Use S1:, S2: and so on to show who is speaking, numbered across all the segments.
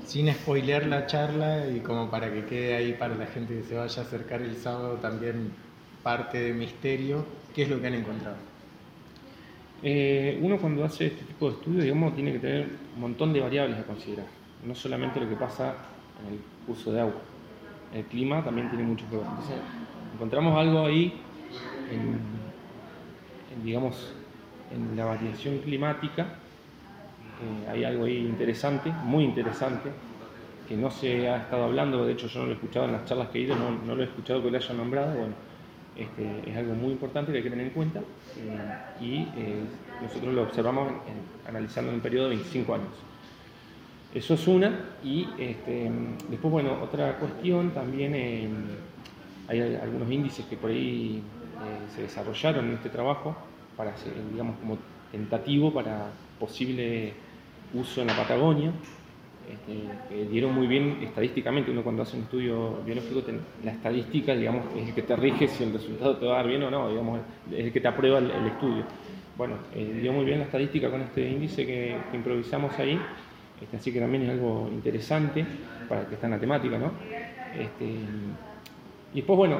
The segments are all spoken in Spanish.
S1: sin spoilear la charla y como para que quede ahí para la gente que se vaya a acercar el sábado también parte de misterio, ¿qué es lo que han encontrado?
S2: Uno cuando hace este tipo de estudios, digamos, tiene que tener un montón de variables a considerar. No solamente lo que pasa en el curso de agua. El clima también tiene mucho que ver. Entonces, encontramos algo ahí digamos, en la variación climática. Hay algo ahí interesante, muy interesante, que no se ha estado hablando. De hecho, yo no lo he escuchado en las charlas que he ido, no lo he escuchado que lo hayan nombrado. Bueno, es algo muy importante que hay que tener en cuenta nosotros lo observamos analizando en un periodo de 25 años. Eso es una, y después, bueno, otra cuestión también, hay algunos índices que por ahí se desarrollaron en este trabajo para ser, digamos, como tentativo para posible uso en la Patagonia, que dieron muy bien estadísticamente. Uno cuando hace un estudio biológico, la estadística, digamos, es el que te rige si el resultado te va a dar bien o no, digamos, es el que te aprueba el estudio. Bueno, dio muy bien la estadística con este índice que improvisamos ahí, así que también es algo interesante para el que está en la temática, ¿no? Y después, bueno,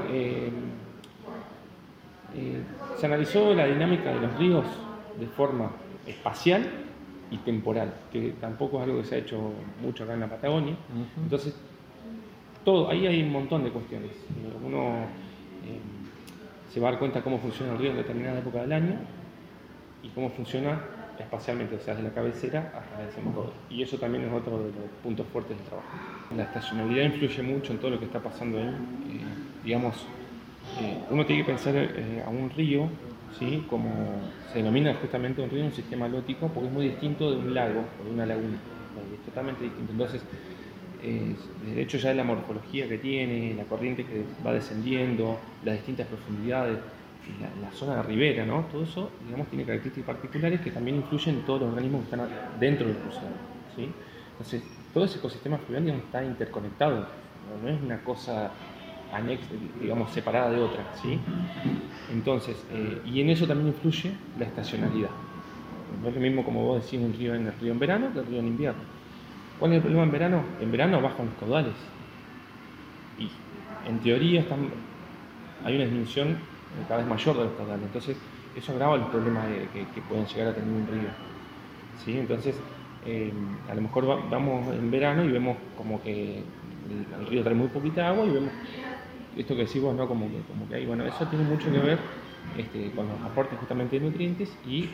S2: se analizó la dinámica de los ríos de forma espacial y temporal, que tampoco es algo que se ha hecho mucho acá en la Patagonia. Entonces, ahí hay un montón de cuestiones. Uno se va a dar cuenta cómo funciona el río en determinada época del año y cómo funciona espacialmente, o sea, desde la cabecera hasta el desembocador. Y eso también es otro de los puntos fuertes del trabajo. La estacionalidad influye mucho en todo lo que está pasando ahí. Digamos, uno tiene que pensar a un río, ¿sí?, como se denomina justamente un río, un sistema lótico, porque es muy distinto de un lago o de una laguna. Es totalmente distinto. Entonces, de hecho, ya es la morfología que tiene, la corriente que va descendiendo, las distintas profundidades, la zona de ribera, ¿no? Todo eso, digamos, tiene características particulares que también influyen en todos los organismos que están dentro del curso, ¿sí? Entonces, todo ese ecosistema fluvial, digamos, está interconectado, no es una cosa anexa, digamos, separada de otra, ¿sí? Entonces, y en eso también influye la estacionalidad. No es lo mismo, como vos decís, un río en verano que el río en invierno. ¿Cuál es el problema en verano? En verano bajan los caudales y en teoría hay una disminución cada vez mayor de los caudales. Entonces eso agrava los problemas que pueden llegar a tener un río, ¿sí? Entonces a lo mejor vamos en verano y vemos como que el río trae muy poquita agua y vemos esto que decís vos, ¿no? Como que hay, bueno, eso tiene mucho que ver con los aportes justamente de nutrientes y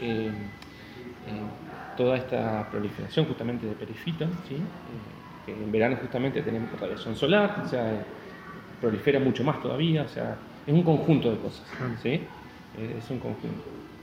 S2: toda esta proliferación justamente de perifitos, ¿sí? Que en verano justamente tenemos radiación solar, o sea, prolifera mucho más todavía, o sea, es un conjunto de cosas, ¿sí? Es un conjunto.